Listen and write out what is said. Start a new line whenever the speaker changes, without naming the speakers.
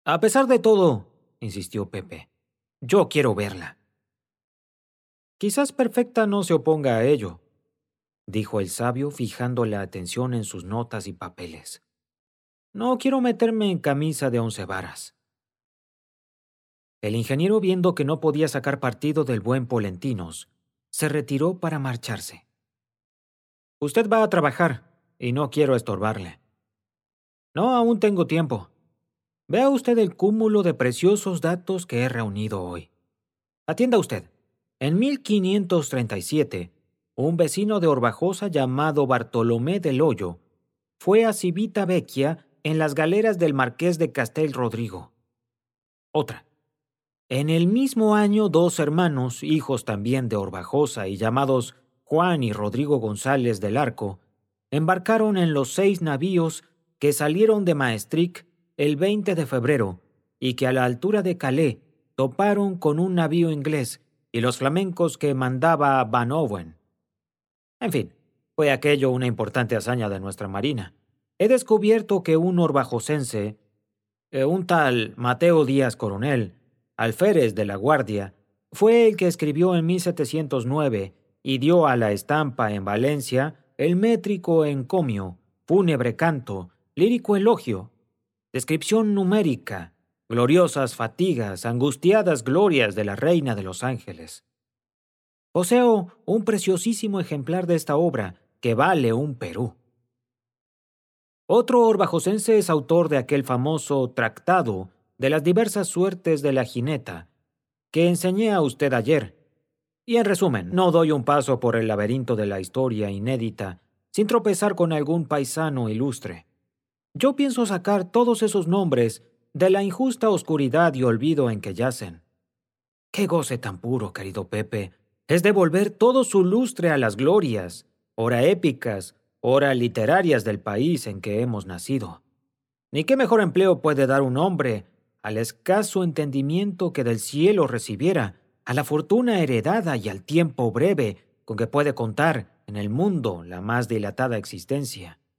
A pesar de todo, insistió Pepe, yo quiero verla. Quizás Perfecta no se oponga a ello, dijo el sabio fijando la atención en sus notas y papeles. No quiero meterme en camisa de 11 varas. El ingeniero, viendo que no podía sacar partido del buen Polentinos, se retiró para marcharse. Usted va a trabajar, y no quiero estorbarle. No, aún tengo tiempo. Vea usted el cúmulo de preciosos datos que he reunido hoy. Atienda usted. En 1537, un vecino de Orbajosa llamado Bartolomé del Hoyo fue a Civitavecchia en las galeras del marqués de Castel Rodrigo. Otra. En el mismo año, dos hermanos, hijos también de Orbajosa y llamados Juan y Rodrigo González del Arco, embarcaron en los 6 navíos que salieron de Maestric el 20 de febrero y que a la altura de Calais toparon con un navío inglés y los flamencos que mandaba Van Owen. En fin, fue aquello una importante hazaña de nuestra marina. He descubierto que un orbajosense, un tal Mateo Díaz Coronel, alférez de la Guardia, fue el que escribió en 1709 y dio a la estampa en Valencia el métrico encomio, fúnebre canto, lírico elogio, descripción numérica, gloriosas fatigas, angustiadas glorias de la Reina de los Ángeles. Poseo un preciosísimo ejemplar de esta obra que vale un Perú. Otro orbajosense es autor de aquel famoso tratado de las diversas suertes de la jineta, que enseñé a usted ayer. Y en resumen, no doy un paso por el laberinto de la historia inédita sin tropezar con algún paisano ilustre. Yo pienso sacar todos esos nombres de la injusta oscuridad y olvido en que yacen. ¡Qué goce tan puro, querido Pepe! Es devolver todo su lustre a las glorias, ora épicas, ora literarias del país en que hemos nacido. Ni qué mejor empleo puede dar un hombre al escaso entendimiento que del cielo recibiera, a la fortuna heredada y al tiempo breve con que puede contar en el mundo la más dilatada existencia.